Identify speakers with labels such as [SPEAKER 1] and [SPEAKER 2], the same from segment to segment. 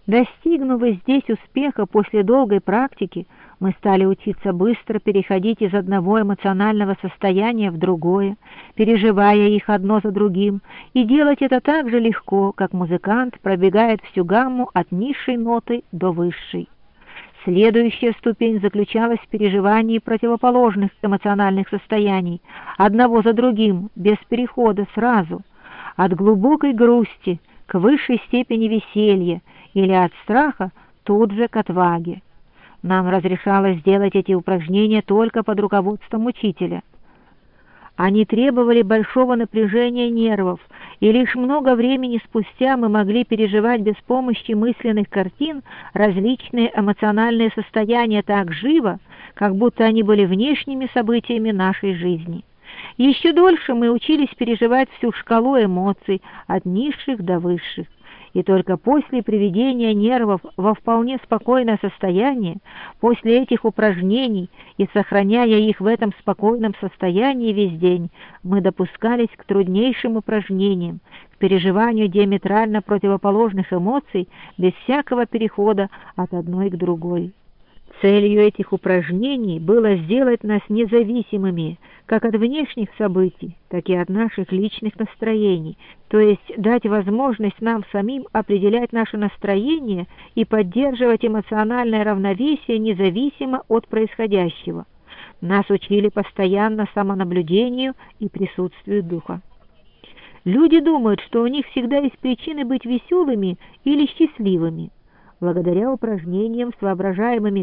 [SPEAKER 1] Достигнув здесь успеха после долгой практики, мы стали учиться быстро переходить из одного эмоционального состояния в другое, переживая их одно за другим, и делать это так же легко, как музыкант пробегает всю гамму от низшей ноты до высшей. Следующая ступень заключалась в переживании противоположных эмоциональных состояний, одного за другим, без перехода сразу, от глубокой грусти к высшей степени веселья или от страха тут же к отваге. Нам разрешалось сделать эти упражнения только под руководством учителя. Они требовали большого напряжения нервов, и лишь много времени спустя мы могли переживать без помощи мысленных картин различные эмоциональные состояния так живо, как будто они были внешними событиями нашей жизни. Еще дольше мы учились переживать всю шкалу эмоций, от низших до высших. И только после приведения нервов во вполне спокойное состояние, после этих упражнений и сохраняя их в этом спокойном состоянии весь день, мы допускались к труднейшим упражнениям, к переживанию диаметрально противоположных эмоций без всякого перехода от одной к другой. Целью этих упражнений было сделать нас независимыми как от внешних событий, так и от наших личных настроений, то есть дать возможность нам самим определять наше настроение и поддерживать эмоциональное равновесие независимо от происходящего. Нас учили постоянно самонаблюдению и присутствию духа. Люди думают, что у них всегда есть причины быть веселыми или счастливыми. Благодаря упражнениям с воображаемыми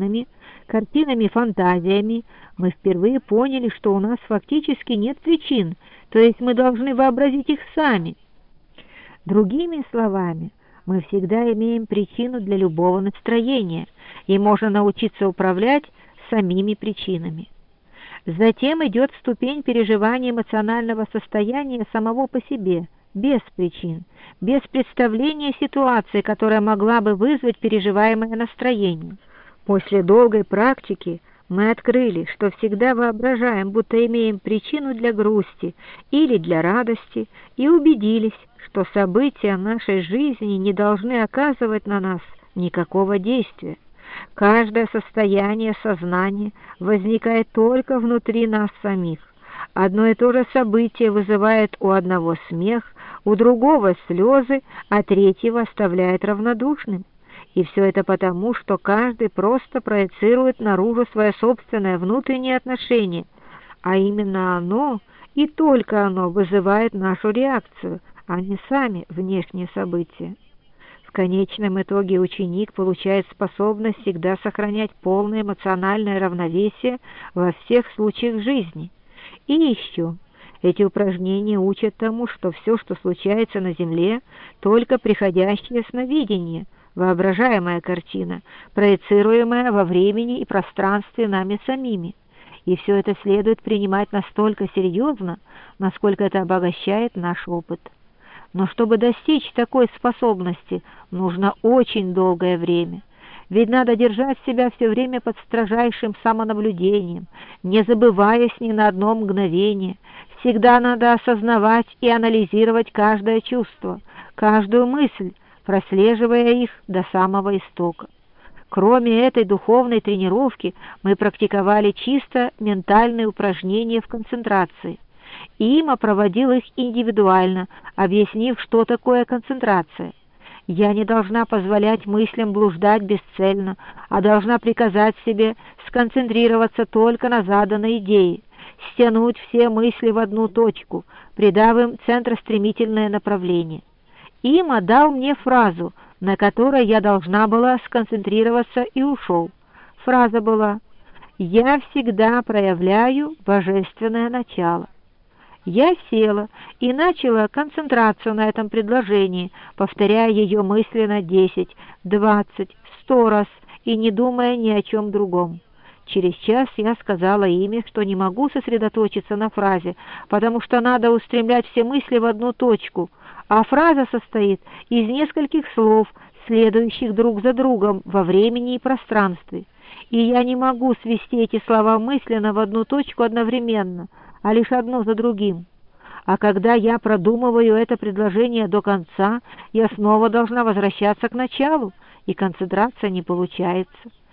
[SPEAKER 1] картинами-фантазиями, мы впервые поняли, что у нас фактически нет причин, то есть мы должны вообразить их сами. Другими словами, мы всегда имеем причину для любого настроения, и можно научиться управлять самими причинами. Затем идет ступень переживания эмоционального состояния самого по себе, без причин, без представления ситуации, которая могла бы вызвать переживаемое настроение. После долгой практики мы открыли, что всегда воображаем, будто имеем причину для грусти или для радости, и убедились, что события нашей жизни не должны оказывать на нас никакого действия. Каждое состояние сознания возникает только внутри нас самих. Одно и то же событие вызывает у одного смех, у другого слезы, а третьего оставляет равнодушным. И все это потому, что каждый просто проецирует наружу свое собственное внутреннее отношение, а именно оно и только оно вызывает нашу реакцию, а не сами внешние события. В конечном итоге ученик получает способность всегда сохранять полное эмоциональное равновесие во всех случаях жизни. И еще, эти упражнения учат тому, что все, что случается на Земле, только приходящее сновидение, воображаемая картина, проецируемая во времени и пространстве нами самими. И все это следует принимать настолько серьезно, насколько это обогащает наш опыт. Но чтобы достичь такой способности, нужно очень долгое время. Ведь надо держать себя все время под строжайшим самонаблюдением, не забываясь ни на одно мгновение. Всегда надо осознавать и анализировать каждое чувство, каждую мысль, прослеживая их до самого истока. Кроме этой духовной тренировки, мы практиковали чисто ментальные упражнения в концентрации. Има проводил их индивидуально, объяснив, что такое концентрация. Я не должна позволять мыслям блуждать бесцельно, а должна приказать себе сконцентрироваться только на заданной идее, стянуть все мысли в одну точку, придав им центростремительное направление. Има дал мне фразу, на которой я должна была сконцентрироваться, и ушел. Фраза была: «Я всегда проявляю божественное начало». Я села и начала концентрацию на этом предложении, повторяя ее мысленно 10, 20, 100 раз и не думая ни о чем другом. Через час я сказала Име, что не могу сосредоточиться на фразе, потому что надо устремлять все мысли в одну точку, а фраза состоит из нескольких слов, следующих друг за другом во времени и пространстве. И я не могу свести эти слова мысленно в одну точку одновременно, а лишь одно за другим. А когда я продумываю это предложение до конца, я снова должна возвращаться к началу, и концентрация не получается.